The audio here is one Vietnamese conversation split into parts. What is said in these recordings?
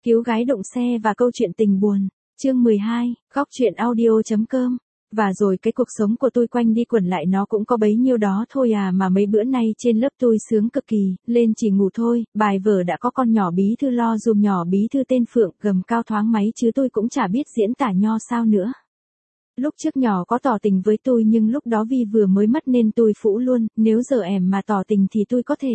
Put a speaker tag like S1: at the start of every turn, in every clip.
S1: Cứu gái đụng xe và câu chuyện tình buồn. Chương 12, góc truyện audio.com. Và rồi cái cuộc sống của tôi quanh đi quẩn lại nó cũng có bấy nhiêu đó thôi à, mà mấy bữa nay trên lớp tôi sướng cực kỳ, lên chỉ ngủ thôi, bài vở đã có con nhỏ bí thư lo dùm, nhỏ bí thư tên Phượng, gầm cao thoáng máy chứ tôi cũng chả biết diễn tả nho sao nữa. Lúc trước nhỏ có tỏ tình với tôi nhưng lúc đó Vi vừa mới mất nên tôi phũ luôn, nếu giờ em mà tỏ tình thì tôi có thể.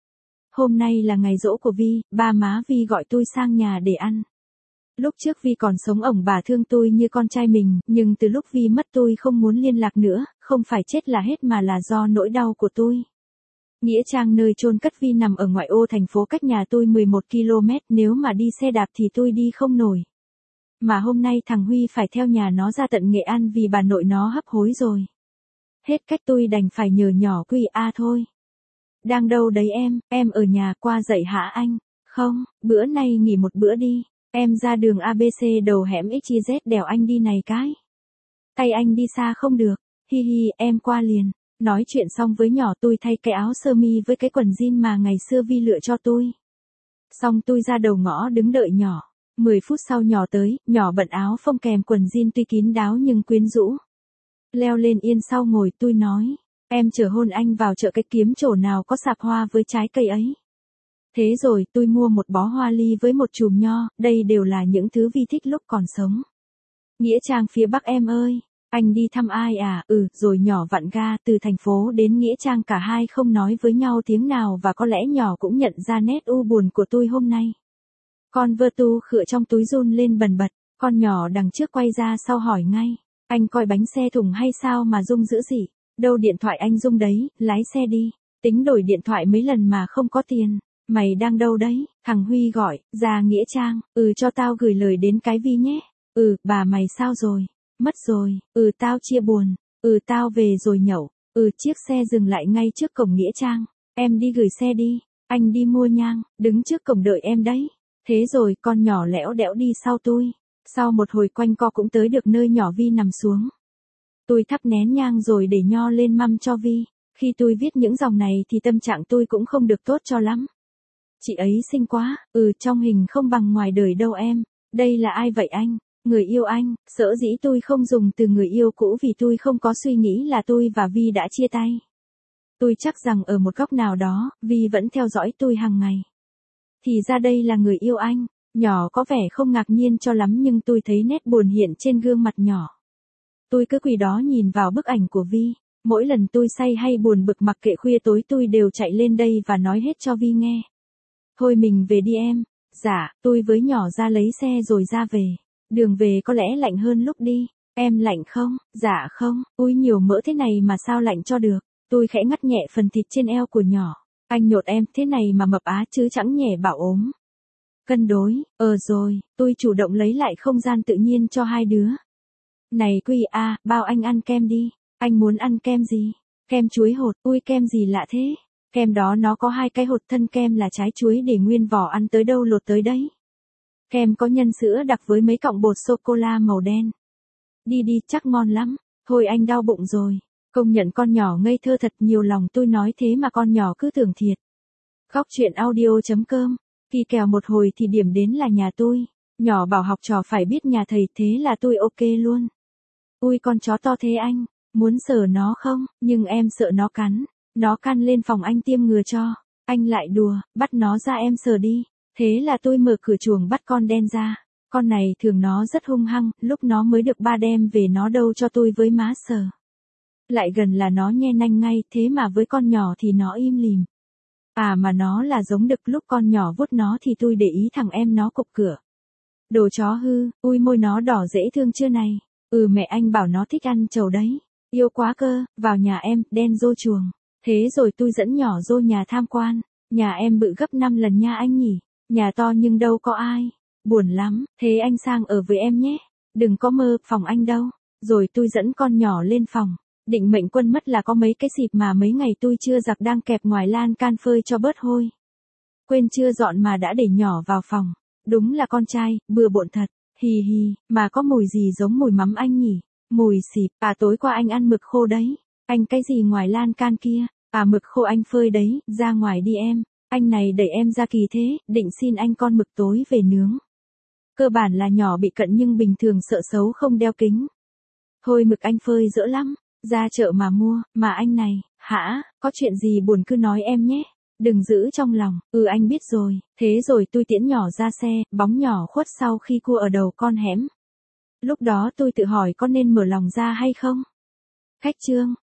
S1: Hôm nay là ngày giỗ của Vi, ba má Vi gọi tôi sang nhà để ăn. Lúc trước Vi còn sống ổng bà thương tôi như con trai mình, nhưng từ lúc Vi mất tôi không muốn liên lạc nữa, không phải chết là hết mà là do nỗi đau của tôi. Nghĩa trang nơi chôn cất Vi nằm ở ngoại ô thành phố cách nhà tôi 11 km, nếu mà đi xe đạp thì tôi đi không nổi. Mà hôm nay thằng Huy phải theo nhà nó ra tận Nghệ An vì bà nội nó hấp hối rồi. Hết cách tôi đành phải nhờ nhỏ Quy A thôi. Đang đâu đấy em ở nhà qua dậy hả anh? Không, bữa nay nghỉ một bữa đi. Em ra đường ABC đầu hẻm XYZ đèo anh đi này cái. Tay anh đi xa không được, hi hi em qua liền. Nói chuyện xong với nhỏ tôi thay cái áo sơ mi với cái quần jean mà ngày xưa Vi lựa cho tôi. Xong tôi ra đầu ngõ đứng đợi nhỏ. 10 phút sau nhỏ tới, nhỏ bận áo phông kèm quần jean tuy kín đáo nhưng quyến rũ. Leo lên yên sau ngồi tôi nói, em chở hôn anh vào chợ cái kiếm chỗ nào có sạp hoa với trái cây ấy. Thế rồi tôi mua một bó hoa ly với một chùm nho, đây đều là những thứ Vi thích lúc còn sống. Nghĩa trang phía Bắc em ơi, anh đi thăm ai à? Rồi nhỏ vặn ga từ thành phố đến Nghĩa trang, cả hai không nói với nhau tiếng nào và có lẽ nhỏ cũng nhận ra nét u buồn của tôi hôm nay. Con vơ tu khựa trong túi run lên bần bật, con nhỏ đằng trước quay ra sau hỏi ngay, anh coi bánh xe thùng hay sao mà rung dữ gì? Đâu điện thoại anh rung đấy, lái xe đi, tính đổi điện thoại mấy lần mà không có tiền. Mày đang đâu đấy? Thằng Huy gọi, ra Nghĩa trang, cho tao gửi lời đến cái Vi nhé. Bà mày sao rồi? Mất rồi, tao chia buồn, tao về rồi nhậu, chiếc xe dừng lại ngay trước cổng Nghĩa trang, em đi gửi xe đi, anh đi mua nhang, đứng trước cổng đợi em đấy. Thế rồi con nhỏ lẽo đẽo đi sau tôi, sau một hồi quanh co cũng tới được nơi nhỏ Vi nằm xuống. Tôi thắp nén nhang rồi để nho lên mâm cho Vi, khi tôi viết những dòng này thì tâm trạng tôi cũng không được tốt cho lắm. Chị ấy xinh quá, trong hình không bằng ngoài đời đâu em. Đây là ai vậy anh? Người yêu anh. Sở dĩ tôi không dùng từ người yêu cũ vì tôi không có suy nghĩ là tôi và Vi đã chia tay. Tôi chắc rằng ở một góc nào đó, Vi vẫn theo dõi tôi hàng ngày. Thì ra đây là người yêu anh. Nhỏ có vẻ không ngạc nhiên cho lắm nhưng tôi thấy nét buồn hiện trên gương mặt nhỏ. Tôi cứ quỳ đó nhìn vào bức ảnh của Vi. Mỗi lần tôi say hay buồn bực mặc kệ khuya tối tôi đều chạy lên đây và nói hết cho Vi nghe. Thôi mình về đi em. Dạ, tôi với nhỏ ra lấy xe rồi ra về. Đường về có lẽ lạnh hơn lúc đi. Em lạnh không? Dạ không. Ui nhiều mỡ thế này mà sao lạnh cho được. Tôi khẽ ngắt nhẹ phần thịt trên eo của nhỏ. Anh nhột em thế này mà mập á chứ chẳng nhẹ bảo ốm. Cân đối. Rồi, tôi chủ động lấy lại không gian tự nhiên cho hai đứa. Này Quy A, bao anh ăn kem đi. Anh muốn ăn kem gì? Kem chuối hột. Ui kem gì lạ thế? Kem đó nó có hai cái hột, thân kem là trái chuối để nguyên vỏ, ăn tới đâu lột tới đấy. Kem có nhân sữa đặc với mấy cọng bột sô-cô-la màu đen. Đi đi, chắc ngon lắm. Thôi anh đau bụng rồi. Công nhận con nhỏ ngây thơ thật, nhiều lòng tôi nói thế mà con nhỏ cứ tưởng thiệt. Góc truyện audio.com. Kỳ kèo một hồi thì điểm đến là nhà tôi. Nhỏ bảo học trò phải biết nhà thầy, thế là tôi ok luôn. Ui con chó to thế anh, muốn sờ nó không? Nhưng em sợ nó cắn. Nó can lên phòng anh tiêm ngừa cho. Anh lại đùa, bắt nó ra em sờ đi. Thế là tôi mở cửa chuồng bắt con đen ra. Con này thường nó rất hung hăng, lúc nó mới được 3 đem về nó đâu cho tôi với má sờ. Lại gần là nó nhe nanh ngay, thế mà với con nhỏ thì nó im lìm. À mà nó là giống đực, lúc con nhỏ vuốt nó thì tôi để ý thằng em nó cục cửa. Đồ chó hư, ui môi nó đỏ dễ thương chưa này. Mẹ anh bảo nó thích ăn trầu đấy. Yêu quá cơ, vào nhà em, đen vô chuồng. Thế rồi tôi dẫn nhỏ vô nhà tham quan. Nhà em bự gấp 5 lần nha anh nhỉ. Nhà to nhưng đâu có ai. Buồn lắm, thế anh sang ở với em nhé. Đừng có mơ, phòng anh đâu. Rồi tôi dẫn con nhỏ lên phòng. Định mệnh quân mất là có mấy cái xịp mà mấy ngày tôi chưa giặt đang kẹp ngoài lan can phơi cho bớt hôi. Quên chưa dọn mà đã để nhỏ vào phòng. Đúng là con trai, bừa bộn thật. Hì hì, mà có mùi gì giống mùi mắm anh nhỉ? Mùi xịp, tối qua anh ăn mực khô đấy. Anh cái gì ngoài lan can kia? Mực khô anh phơi đấy, ra ngoài đi em. Anh này đẩy em ra kỳ thế, định xin anh con mực tối về nướng. Cơ bản là nhỏ bị cận nhưng bình thường sợ xấu không đeo kính. Thôi mực anh phơi dỡ lắm, ra chợ mà mua, mà anh này, hả, có chuyện gì buồn cứ nói em nhé. Đừng giữ trong lòng, anh biết rồi, thế rồi tôi tiễn nhỏ ra xe, bóng nhỏ khuất sau khi cua ở đầu con hẻm. Lúc đó tôi tự hỏi có nên mở lòng ra hay không? Khách Trương,